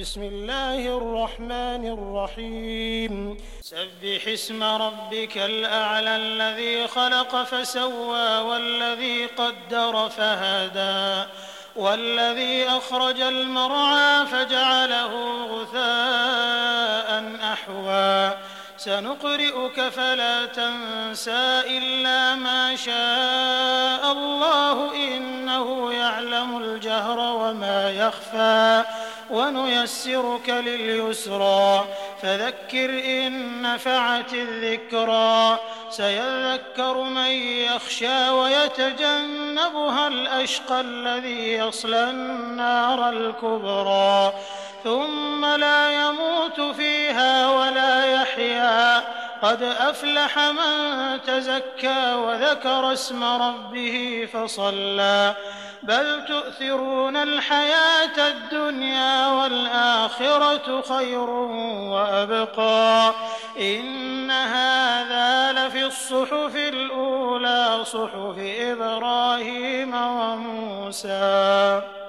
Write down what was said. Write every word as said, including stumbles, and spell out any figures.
بسم الله الرحمن الرحيم سبح اسم ربك الأعلى الذي خلق فسوى والذي قدر فهدى والذي أخرج المرعى فجعله غثاء أحوى سنقرئك فلا تنسى إلا ما شاء الله إنه يعلم الجهر وما يخفى ونيسرك لليسرى فذكر إن نفعت الذكرى سيذكر من يخشى ويتجنبها الأشقى الذي يصلى النار الكبرى ثم لا يموت فيها ولا يحيا قد أفلح من تزكى وذكر اسم ربه فصلى بل تؤثرون الحياة الدنيا والآخرة خير وأبقى إن هذا لفي الصحف الأولى صحف إبراهيم وموسى.